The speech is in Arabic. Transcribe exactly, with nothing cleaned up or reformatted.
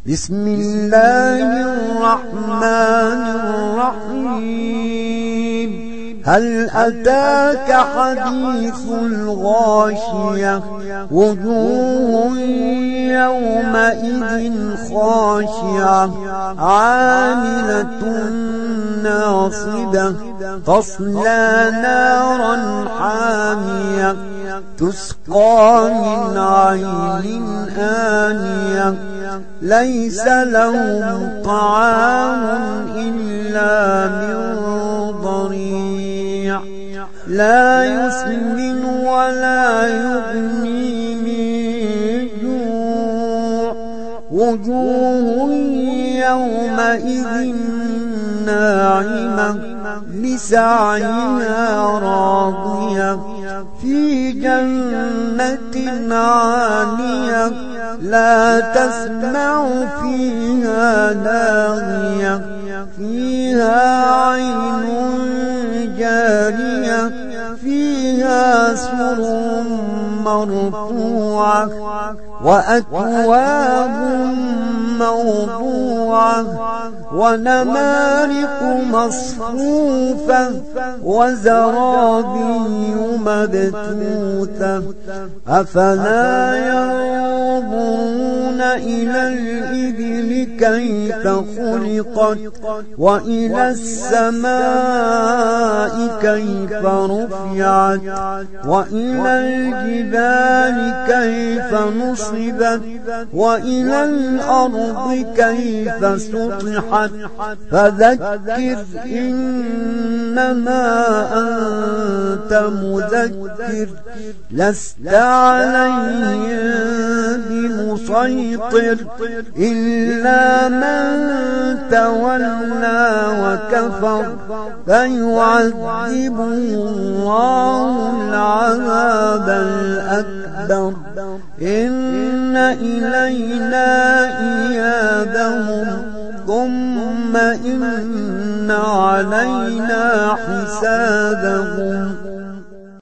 بسم الله الرحمن الرحيم. هل أتاك حديث الغاشية؟ وجوه يومئذ خاشعة عاملة ناصبة تصلى نارا حامية تسقى من عين آنية ليس لهم طعام إلا من ضريع لا يسمن ولا يغني من جوع وجوه يومئذ ناعمة لسعيها راضية في جنة عالية لا تسمع فيها لاغية فيها عين جارية فيها سرر مرفوعة وأكواب موضوعة ونمارق مصفوفة وزرابي مبثوثة أفلا ينظرون إلى الإبل كيف خلقت وإلى السماء كيف رفعت وإلى الجبال كيف نصبت وإلى الأرض كيف سطحت فذكر إنما أنت مذكر لست عليهم بمسيطر إلا من تولى وكفر فيعذبه الله العذاب الأكبر إن إلينا إيابهم ثم إن علينا حسابهم